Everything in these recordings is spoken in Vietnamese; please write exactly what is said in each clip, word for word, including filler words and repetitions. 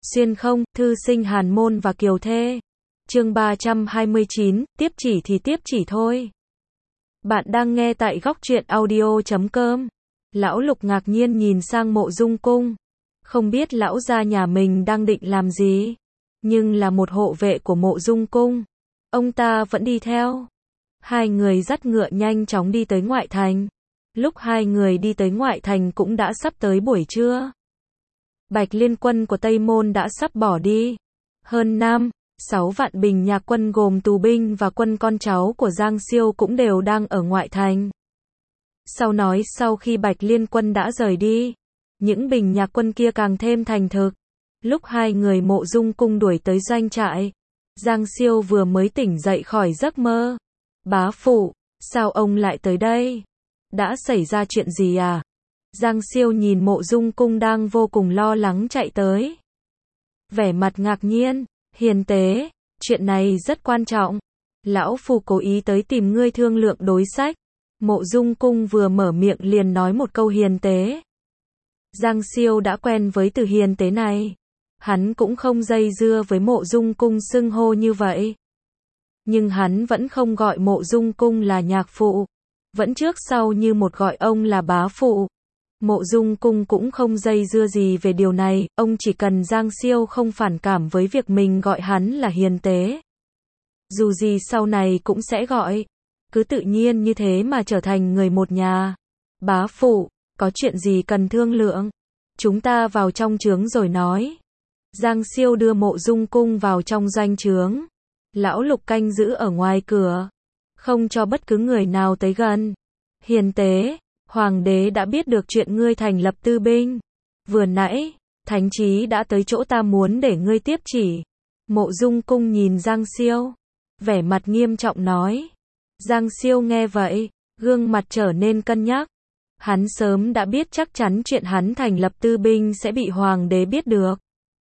Xuyên không, thư sinh hàn môn và kiều thê. Chương ba trăm hai mươi chín, tiếp chỉ thì tiếp chỉ thôi. Bạn đang nghe tại góc truyện audio chấm com. Lão Lục ngạc nhiên nhìn sang Mộ Dung Cung. Không biết lão gia nhà mình đang định làm gì. Nhưng là một hộ vệ của Mộ Dung Cung. Ông ta vẫn đi theo. Hai người dắt ngựa nhanh chóng đi tới ngoại thành. Lúc hai người đi tới ngoại thành cũng đã sắp tới buổi trưa. Bạch Liên quân của Tây Môn đã sắp bỏ đi. Hơn năm, sáu vạn bình nhạc quân gồm tù binh và quân con cháu của Giang Siêu cũng đều đang ở ngoại thành. Sau nói sau khi Bạch Liên quân đã rời đi, những bình nhạc quân kia càng thêm thành thực. Lúc hai người Mộ Dung Cung đuổi tới doanh trại, Giang Siêu vừa mới tỉnh dậy khỏi giấc mơ. Bá phụ, sao ông lại tới đây? Đã xảy ra chuyện gì à? Giang Siêu nhìn Mộ Dung Cung đang vô cùng lo lắng chạy tới. Vẻ mặt ngạc nhiên, hiền tế, chuyện này rất quan trọng. Lão Phu cố ý tới tìm ngươi thương lượng đối sách. Mộ Dung Cung vừa mở miệng liền nói một câu hiền tế. Giang Siêu đã quen với từ hiền tế này. Hắn cũng không dây dưa với Mộ Dung Cung xưng hô như vậy. Nhưng hắn vẫn không gọi Mộ Dung Cung là nhạc phụ. Vẫn trước sau như một gọi ông là bá phụ. Mộ Dung Cung cũng không dây dưa gì về điều này, ông chỉ cần Giang Siêu không phản cảm với việc mình gọi hắn là hiền tế. Dù gì sau này cũng sẽ gọi. Cứ tự nhiên như thế mà trở thành người một nhà. Bá phụ, có chuyện gì cần thương lượng? Chúng ta vào trong trướng rồi nói. Giang Siêu đưa Mộ Dung Cung vào trong doanh trướng. Lão Lục canh giữ ở ngoài cửa, không cho bất cứ người nào tới gần. Hiền tế, Hoàng đế đã biết được chuyện ngươi thành lập tư binh. Vừa nãy, Thánh Chí đã tới chỗ ta muốn để ngươi tiếp chỉ. Mộ Dung Cung nhìn Giang Siêu, vẻ mặt nghiêm trọng nói. Giang Siêu nghe vậy, gương mặt trở nên cân nhắc. Hắn sớm đã biết chắc chắn chuyện hắn thành lập tư binh sẽ bị Hoàng đế biết được.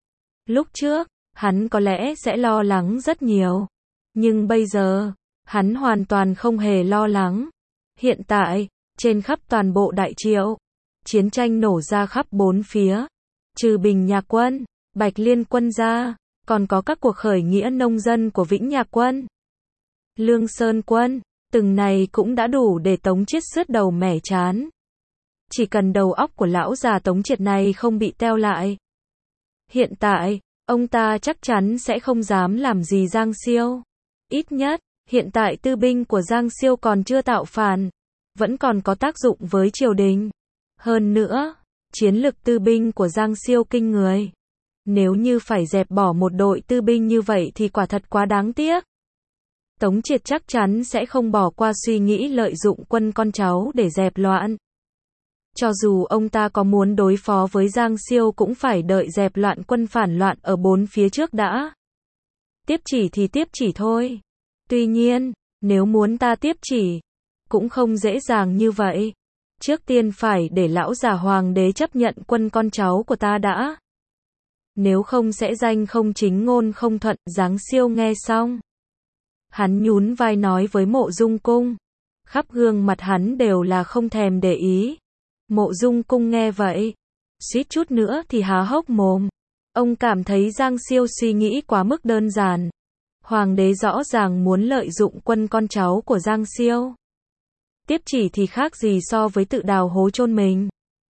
Lúc trước, hắn có lẽ sẽ lo lắng rất nhiều. Nhưng bây giờ, hắn hoàn toàn không hề lo lắng. Hiện tại, trên khắp toàn bộ Đại Triệu, chiến tranh nổ ra khắp bốn phía. Trừ Bình Nhạc quân, Bạch Liên quân ra, còn có các cuộc khởi nghĩa nông dân của Vĩnh Nhạc quân, Lương Sơn quân, từng này cũng đã đủ để Tống Chiết sứt đầu mẻ chán. Chỉ cần đầu óc của lão già Tống Chiết này không bị teo lại. Hiện tại, ông ta chắc chắn sẽ không dám làm gì Giang Siêu. Ít nhất, hiện tại tư binh của Giang Siêu còn chưa tạo phản, vẫn còn có tác dụng với triều đình. Hơn nữa, chiến lực tư binh của Giang Siêu kinh người. Nếu như phải dẹp bỏ một đội tư binh như vậy thì quả thật quá đáng tiếc. Tống Chiết chắc chắn sẽ không bỏ qua suy nghĩ lợi dụng quân con cháu để dẹp loạn. Cho dù ông ta có muốn đối phó với Giang Siêu cũng phải đợi dẹp loạn quân phản loạn ở bốn phía trước đã. Tiếp chỉ thì tiếp chỉ thôi. Tuy nhiên, nếu muốn ta tiếp chỉ, cũng không dễ dàng như vậy. Trước tiên phải để lão già Hoàng đế chấp nhận quân con cháu của ta đã. Nếu không sẽ danh không chính ngôn không thuận. Giang Siêu nghe xong, hắn nhún vai nói với Mộ Dung Cung. Khắp gương mặt hắn đều là không thèm để ý. Mộ Dung Cung nghe vậy, suýt chút nữa thì há hốc mồm. Ông cảm thấy Giang Siêu suy nghĩ quá mức đơn giản. Hoàng đế rõ ràng muốn lợi dụng quân con cháu của Giang Siêu. Tiếp chỉ thì khác gì so với tự đào hố chôn mình.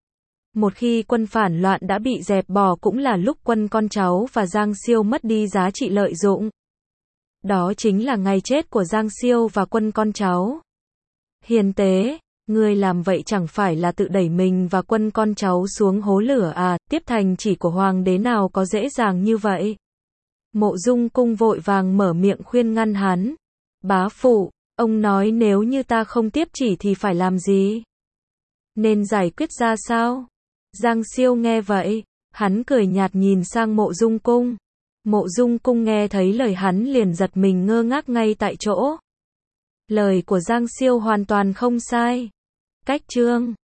Một khi quân phản loạn đã bị dẹp bỏ cũng là lúc quân con cháu và Giang Siêu mất đi giá trị lợi dụng. Đó chính là ngày chết của Giang Siêu và quân con cháu. Hiền tế, ngươi làm vậy chẳng phải là tự đẩy mình và quân con cháu xuống hố lửa à? Tiếp thành chỉ của Hoàng đế nào có dễ dàng như vậy. Mộ Dung Cung vội vàng mở miệng khuyên ngăn hắn. Bá phụ, ông nói nếu như ta không tiếp chỉ thì phải làm gì? Nên giải quyết ra sao? Giang Siêu nghe vậy, hắn cười nhạt nhìn sang Mộ Dung Cung. Mộ Dung Cung nghe thấy lời hắn liền giật mình ngơ ngác ngay tại chỗ. Lời của Giang Siêu hoàn toàn không sai. Cách chương